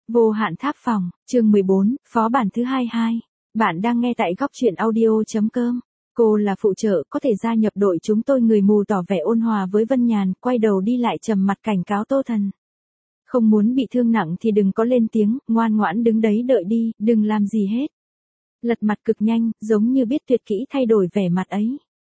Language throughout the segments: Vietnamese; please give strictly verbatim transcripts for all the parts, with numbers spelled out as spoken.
Vô hạn tháp phòng, chương mười bốn, phó bản thứ hai mươi hai. Bạn đang nghe tại góc truyện audio.com. Cô là phụ trợ, có thể gia nhập đội chúng tôi. Người mù tỏ vẻ ôn hòa với Vân Nhàn, quay đầu đi lại trầm mặt cảnh cáo Tô Thần. Không muốn bị thương nặng thì đừng có lên tiếng, ngoan ngoãn đứng đấy đợi đi, đừng làm gì hết. Lật mặt cực nhanh, giống như biết tuyệt kỹ thay đổi vẻ mặt ấy.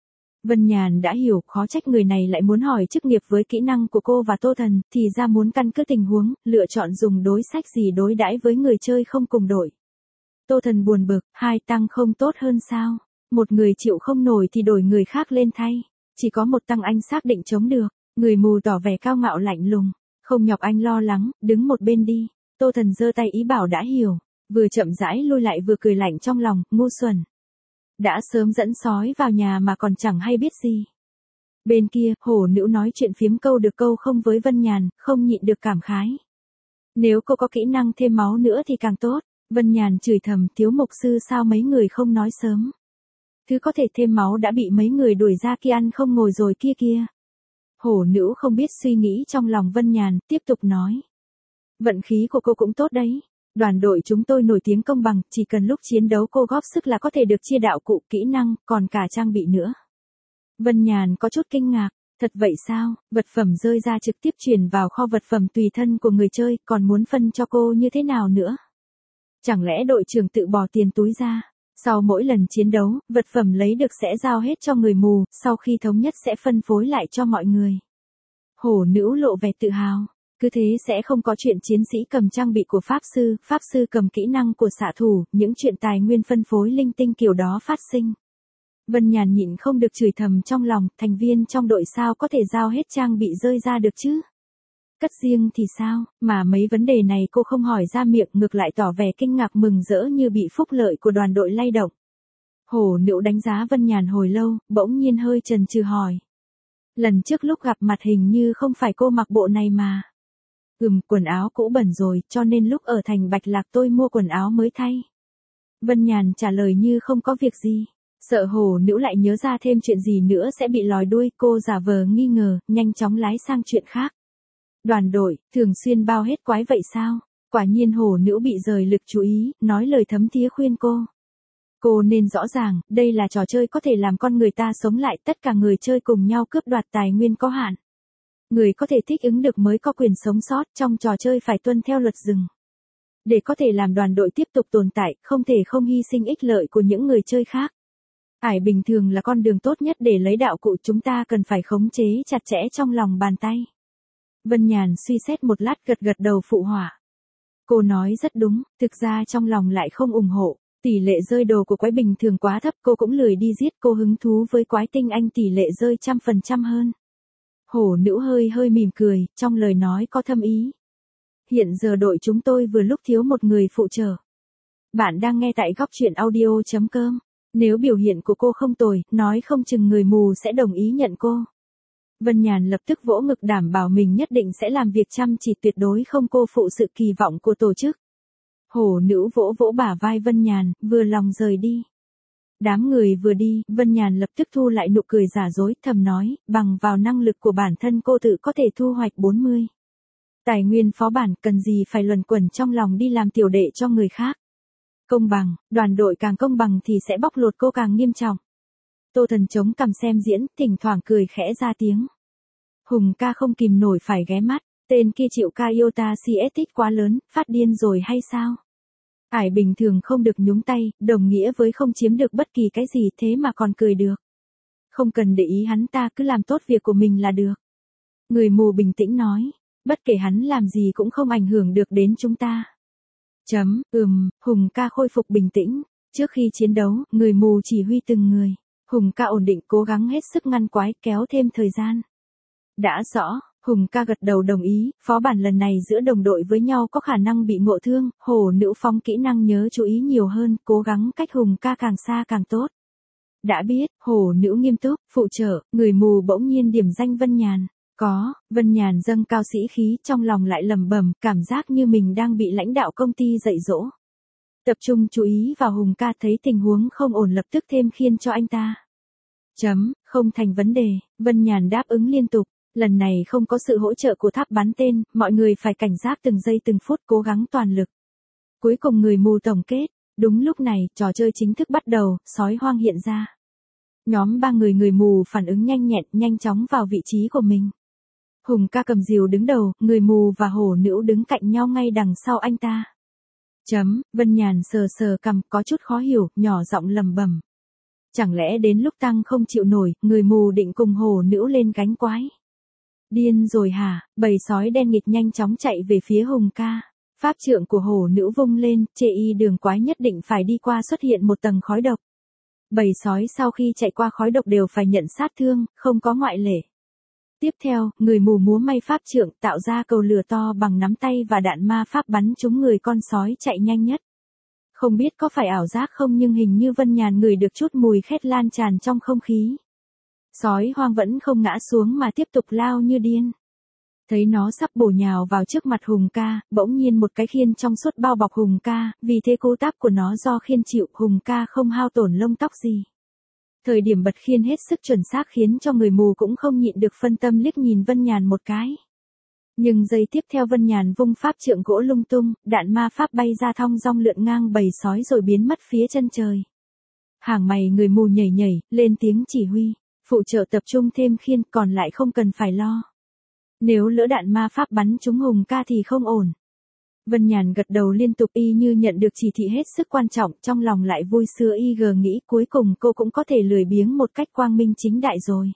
Vân Nhàn đã hiểu, khó trách người này lại muốn hỏi chức nghiệp với kỹ năng của cô và Tô Thần, thì ra muốn căn cứ tình huống, lựa chọn dùng đối sách gì đối đãi với người chơi không cùng đội. Tô Thần buồn bực, hai tăng không tốt hơn sao? Một người chịu không nổi thì đổi người khác lên thay. Chỉ có một tăng anh xác định chống được. Người mù tỏ vẻ cao ngạo lạnh lùng. Không nhọc anh lo lắng, đứng một bên đi. Tô Thần giơ tay ý bảo đã hiểu. Vừa chậm rãi lui lại vừa cười lạnh trong lòng, ngu xuẩn. Đã sớm dẫn sói vào nhà mà còn chẳng hay biết gì. Bên kia, hổ nữ nói chuyện phiếm câu được câu không với Vân Nhàn, không nhịn được cảm khái. Nếu cô có kỹ năng thêm máu nữa thì càng tốt. Vân Nhàn chửi thầm, thiếu mục sư sao mấy người không nói sớm. Thứ có thể thêm máu đã bị mấy người đuổi ra kia ăn không ngồi rồi kia kia. Hổ nữ không biết suy nghĩ trong lòng Vân Nhàn, tiếp tục nói. Vận khí của cô cũng tốt đấy. Đoàn đội chúng tôi nổi tiếng công bằng, chỉ cần lúc chiến đấu cô góp sức là có thể được chia đạo cụ, kỹ năng, còn cả trang bị nữa. Vân Nhàn có chút kinh ngạc, thật vậy sao, vật phẩm rơi ra trực tiếp chuyển vào kho vật phẩm tùy thân của người chơi, còn muốn phân cho cô như thế nào nữa? Chẳng lẽ đội trưởng tự bỏ tiền túi ra? Sau mỗi lần chiến đấu, vật phẩm lấy được sẽ giao hết cho người mù, sau khi thống nhất sẽ phân phối lại cho mọi người. Hổ nữ lộ vẻ tự hào. Cứ thế sẽ không có chuyện chiến sĩ cầm trang bị của pháp sư, pháp sư cầm kỹ năng của xạ thủ, những chuyện tài nguyên phân phối linh tinh kiểu đó phát sinh. Vân Nhàn nhịn không được chửi thầm trong lòng, thành viên trong đội sao có thể giao hết trang bị rơi ra được chứ? Cất riêng thì sao, mà mấy vấn đề này cô không hỏi ra miệng, ngược lại tỏ vẻ kinh ngạc mừng rỡ như bị phúc lợi của đoàn đội lay động. Hổ nữ đánh giá Vân Nhàn hồi lâu, bỗng nhiên hơi chần chừ hỏi. Lần trước lúc gặp mặt hình như không phải cô mặc bộ này mà. Ừm, quần áo cũ bẩn rồi, cho nên lúc ở thành Bạch Lạc tôi mua quần áo mới thay. Vân Nhàn trả lời như không có việc gì. Sợ hổ nữ lại nhớ ra thêm chuyện gì nữa sẽ bị lòi đuôi, cô giả vờ nghi ngờ, nhanh chóng lái sang chuyện khác. Đoàn đội, thường xuyên bao hết quái vậy sao? Quả nhiên hổ nữ bị rời lực chú ý, nói lời thấm thía khuyên cô. Cô nên rõ ràng, đây là trò chơi có thể làm con người ta sống lại, tất cả người chơi cùng nhau cướp đoạt tài nguyên có hạn. Người có thể thích ứng được mới có quyền sống sót, trong trò chơi phải tuân theo luật rừng. Để có thể làm đoàn đội tiếp tục tồn tại, không thể không hy sinh ích lợi của những người chơi khác. Ải bình thường là con đường tốt nhất để lấy đạo cụ, chúng ta cần phải khống chế chặt chẽ trong lòng bàn tay. Vân Nhàn suy xét một lát gật gật đầu phụ họa. Cô nói rất đúng, thực ra trong lòng lại không ủng hộ. Tỷ lệ rơi đồ của quái bình thường quá thấp, cô cũng lười đi giết, cô hứng thú với quái tinh anh tỷ lệ rơi trăm phần trăm hơn. Hổ nữ hơi hơi mỉm cười, trong lời nói có thâm ý. Hiện giờ đội chúng tôi vừa lúc thiếu một người phụ trợ. Bạn đang nghe tại góc truyện audio.com. Nếu biểu hiện của cô không tồi, nói không chừng người mù sẽ đồng ý nhận cô. Vân Nhàn lập tức vỗ ngực đảm bảo mình nhất định sẽ làm việc chăm chỉ, tuyệt đối không cô phụ sự kỳ vọng của tổ chức. Hổ nữ vỗ vỗ bả vai Vân Nhàn, vừa lòng rời đi. Đám người vừa đi, Vân Nhàn lập tức thu lại nụ cười giả dối, thầm nói, bằng vào năng lực của bản thân cô tự có thể thu hoạch bốn mươi. Tài nguyên phó bản, cần gì phải luẩn quẩn trong lòng đi làm tiểu đệ cho người khác. Công bằng, đoàn đội càng công bằng thì sẽ bóc lột cô càng nghiêm trọng. Tô Thần chống cằm xem diễn, thỉnh thoảng cười khẽ ra tiếng. Hùng ca không kìm nổi phải ghé mắt, tên kia chịu ca iota xê ét tích quá lớn, phát điên rồi hay sao? Ải bình thường không được nhúng tay, đồng nghĩa với không chiếm được bất kỳ cái gì, thế mà còn cười được. Không cần để ý hắn ta, cứ làm tốt việc của mình là được. Người mù bình tĩnh nói, bất kể hắn làm gì cũng không ảnh hưởng được đến chúng ta. Chấm, ừm, Hùng ca khôi phục bình tĩnh. Trước khi chiến đấu, người mù chỉ huy từng người. Hùng ca ổn định, cố gắng hết sức ngăn quái, kéo thêm thời gian. Đã rõ, Hùng ca gật đầu đồng ý, phó bản lần này giữa đồng đội với nhau có khả năng bị ngộ thương, hổ nữ phóng kỹ năng nhớ chú ý nhiều hơn, cố gắng cách Hùng ca càng xa càng tốt. Đã biết, hổ nữ nghiêm túc, phụ trợ, người mù bỗng nhiên điểm danh Vân Nhàn. Có, Vân Nhàn dâng cao sĩ khí, trong lòng lại lẩm bẩm, cảm giác như mình đang bị lãnh đạo công ty dạy dỗ. Tập trung chú ý vào Hùng ca, thấy tình huống không ổn lập tức thêm khiên cho anh ta. Chấm, không thành vấn đề, Vân Nhàn đáp ứng liên tục. Lần này không có sự hỗ trợ của tháp bắn tên, mọi người phải cảnh giác từng giây từng phút cố gắng toàn lực. Cuối cùng người mù tổng kết, đúng lúc này, trò chơi chính thức bắt đầu, sói hoang hiện ra. Nhóm ba người người mù phản ứng nhanh nhẹn, nhanh chóng vào vị trí của mình. Hùng ca cầm rìu đứng đầu, người mù và hổ nữ đứng cạnh nhau ngay đằng sau anh ta. Chấm, Vân Nhàn sờ sờ cằm, có chút khó hiểu, nhỏ giọng lầm bầm. Chẳng lẽ đến lúc tăng không chịu nổi, người mù định cùng hổ nữ lên gánh quái. Điên rồi hả, bầy sói đen nghịch nhanh chóng chạy về phía Hùng ca. Pháp trượng của hổ nữ vung lên, chê y đường quái nhất định phải đi qua xuất hiện một tầng khói độc. Bầy sói sau khi chạy qua khói độc đều phải nhận sát thương, không có ngoại lệ. Tiếp theo, người mù múa may pháp trượng tạo ra cầu lửa to bằng nắm tay và đạn ma pháp bắn trúng người con sói chạy nhanh nhất. Không biết có phải ảo giác không nhưng hình như Vân Nhàn ngửi được chút mùi khét lan tràn trong không khí. Sói hoang vẫn không ngã xuống mà tiếp tục lao như điên. Thấy nó sắp bổ nhào vào trước mặt Hùng ca, bỗng nhiên một cái khiên trong suốt bao bọc Hùng ca, vì thế cú táp của nó do khiên chịu, Hùng ca không hao tổn lông tóc gì. Thời điểm bật khiên hết sức chuẩn xác khiến cho người mù cũng không nhịn được phân tâm liếc nhìn Vân Nhàn một cái. Nhưng giây tiếp theo Vân Nhàn vung pháp trượng gỗ lung tung, đạn ma pháp bay ra thong dong lượn ngang bầy sói rồi biến mất phía chân trời. Hàng mày người mù nhảy nhảy, lên tiếng chỉ huy, phụ trợ tập trung thêm khiên, còn lại không cần phải lo. Nếu lỡ đạn ma pháp bắn trúng Hùng ca thì không ổn. Vân Nhàn gật đầu liên tục y như nhận được chỉ thị hết sức quan trọng, trong lòng lại vui sướng y gờ nghĩ cuối cùng cô cũng có thể lười biếng một cách quang minh chính đại rồi.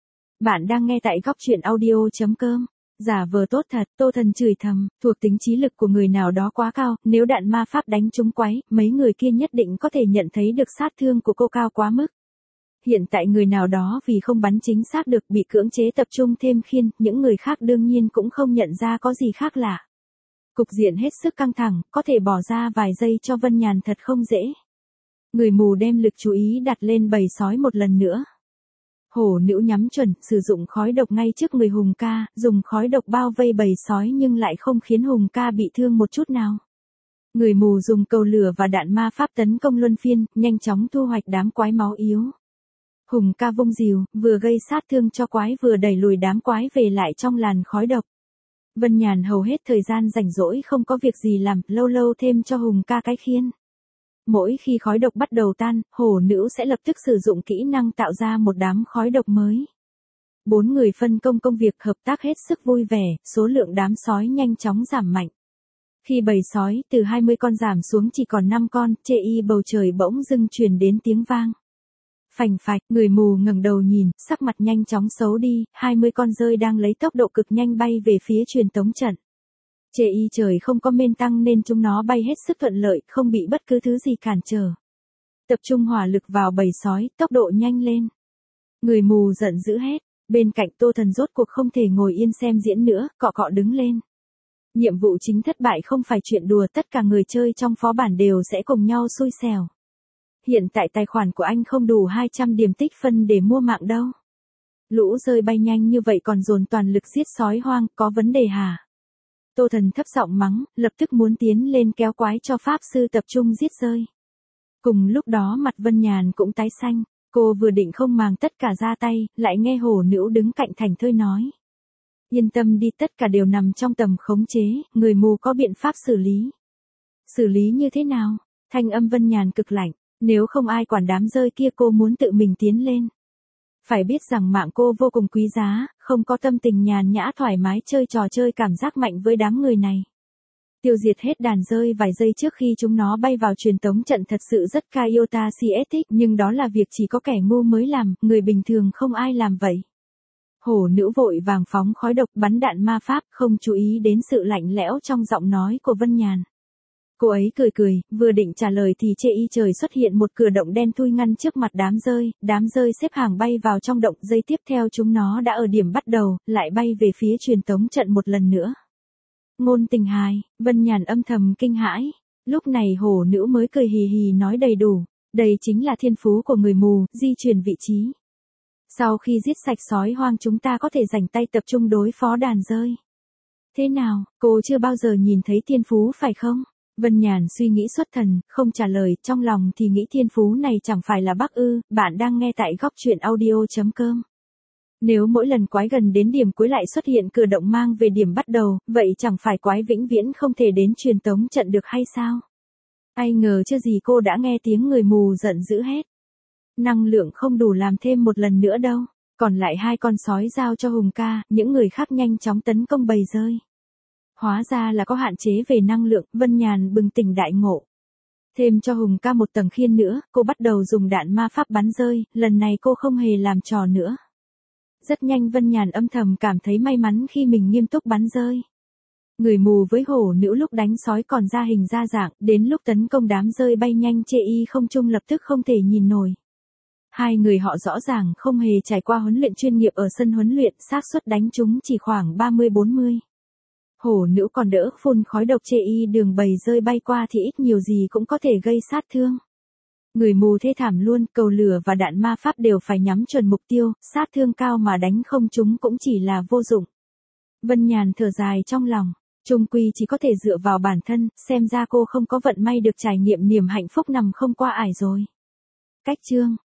Bạn đang nghe tại góc truyện audio chấm com. Giả vờ tốt thật, Tô Thần chửi thầm, thuộc tính trí lực của người nào đó quá cao, nếu đạn ma pháp đánh trúng quái, mấy người kia nhất định có thể nhận thấy được sát thương của cô cao quá mức. Hiện tại người nào đó vì không bắn chính xác được bị cưỡng chế tập trung thêm khiên, những người khác đương nhiên cũng không nhận ra có gì khác lạ. Cục diện hết sức căng thẳng, có thể bỏ ra vài giây cho Vân Nhàn thật không dễ. Người mù đem lực chú ý đặt lên bầy sói một lần nữa. Hổ nữ nhắm chuẩn, sử dụng khói độc ngay trước người Hùng ca, dùng khói độc bao vây bầy sói nhưng lại không khiến Hùng ca bị thương một chút nào. Người mù dùng cầu lửa và đạn ma pháp tấn công luân phiên, nhanh chóng thu hoạch đám quái máu yếu. Hùng ca vung rìu, vừa gây sát thương cho quái vừa đẩy lùi đám quái về lại trong làn khói độc. Vân Nhàn hầu hết thời gian rảnh rỗi không có việc gì làm, lâu lâu thêm cho Hùng ca cái khiên. Mỗi khi khói độc bắt đầu tan, hổ nữ sẽ lập tức sử dụng kỹ năng tạo ra một đám khói độc mới. Bốn người phân công công việc hợp tác hết sức vui vẻ, số lượng đám sói nhanh chóng giảm mạnh. Khi bầy sói từ hai mươi con giảm xuống chỉ còn năm con, chê y bầu trời bỗng dưng truyền đến tiếng vang. Phành phạch, người mù ngẩng đầu nhìn, sắc mặt nhanh chóng xấu đi, hai mươi con rơi đang lấy tốc độ cực nhanh bay về phía truyền tống trận. Chê y trời không có mênh tăng nên chúng nó bay hết sức thuận lợi, không bị bất cứ thứ gì cản trở. Tập trung hỏa lực vào bầy sói, tốc độ nhanh lên. Người mù giận dữ hét, bên cạnh Tô Thần rốt cuộc không thể ngồi yên xem diễn nữa, cọ cọ đứng lên. Nhiệm vụ chính thất bại không phải chuyện đùa, tất cả người chơi trong phó bản đều sẽ cùng nhau xui xẻo. Hiện tại tài khoản của anh không đủ hai trăm điểm tích phân để mua mạng đâu. Lũ rơi bay nhanh như vậy còn dồn toàn lực giết sói hoang, có vấn đề hả? Tô Thần thấp giọng mắng, lập tức muốn tiến lên kéo quái cho pháp sư tập trung giết rơi. Cùng lúc đó mặt Vân Nhàn cũng tái xanh, cô vừa định không màng tất cả ra tay, lại nghe hổ nữ đứng cạnh thảnh thơi nói. Yên tâm đi, tất cả đều nằm trong tầm khống chế, người mù có biện pháp xử lý. Xử lý như thế nào? Thanh âm Vân Nhàn cực lạnh, nếu không ai quản đám rơi kia cô muốn tự mình tiến lên. Phải biết rằng mạng cô vô cùng quý giá, không có tâm tình nhàn nhã thoải mái chơi trò chơi cảm giác mạnh với đám người này. Tiêu diệt hết đàn rơi vài giây trước khi chúng nó bay vào truyền tống trận thật sự rất Kaiota Siethic, nhưng đó là việc chỉ có kẻ ngu mới làm, người bình thường không ai làm vậy. Hổ nữ vội vàng phóng khói độc bắn đạn ma pháp, không chú ý đến sự lạnh lẽo trong giọng nói của Vân Nhàn. Cô ấy cười cười, vừa định trả lời thì chê y trời xuất hiện một cửa động đen thui ngăn trước mặt đám rơi, đám rơi xếp hàng bay vào trong động, giây tiếp theo chúng nó đã ở điểm bắt đầu, lại bay về phía truyền tống trận một lần nữa. Ngôn tình hài, Vân Nhàn âm thầm kinh hãi, lúc này hổ nữ mới cười hì hì nói đầy đủ, đây chính là thiên phú của người mù, di chuyển vị trí. Sau khi giết sạch sói hoang chúng ta có thể rảnh tay tập trung đối phó đàn rơi. Thế nào, cô chưa bao giờ nhìn thấy thiên phú phải không? Vân Nhàn suy nghĩ xuất thần, không trả lời, trong lòng thì nghĩ thiên phú này chẳng phải là bác ư, bạn đang nghe tại góc truyện audio chấm com. Nếu mỗi lần quái gần đến điểm cuối lại xuất hiện cử động mang về điểm bắt đầu, vậy chẳng phải quái vĩnh viễn không thể đến truyền tống trận được hay sao? Ai ngờ chưa gì cô đã nghe tiếng người mù giận dữ hét. Năng lượng không đủ làm thêm một lần nữa đâu. Còn lại hai con sói giao cho Hùng ca, những người khác nhanh chóng tấn công bầy dơi. Hóa ra là có hạn chế về năng lượng, Vân Nhàn bừng tỉnh đại ngộ. Thêm cho Hùng ca một tầng khiên nữa, cô bắt đầu dùng đạn ma pháp bắn rơi, lần này cô không hề làm trò nữa. Rất nhanh Vân Nhàn âm thầm cảm thấy may mắn khi mình nghiêm túc bắn rơi. Người mù với hổ nữ lúc đánh sói còn ra hình ra dạng, đến lúc tấn công đám rơi bay nhanh chê y không trung lập tức không thể nhìn nổi. Hai người họ rõ ràng không hề trải qua huấn luyện chuyên nghiệp ở sân huấn luyện, xác suất đánh chúng chỉ khoảng ba mươi bốn mươi. Hổ nữ còn đỡ, phun khói độc chê y đường bầy rơi bay qua thì ít nhiều gì cũng có thể gây sát thương. Người mù thê thảm luôn, cầu lửa và đạn ma pháp đều phải nhắm chuẩn mục tiêu, sát thương cao mà đánh không chúng cũng chỉ là vô dụng. Vân Nhàn thở dài trong lòng, chung quy chỉ có thể dựa vào bản thân, xem ra cô không có vận may được trải nghiệm niềm hạnh phúc nằm không qua ải rồi. Cách chương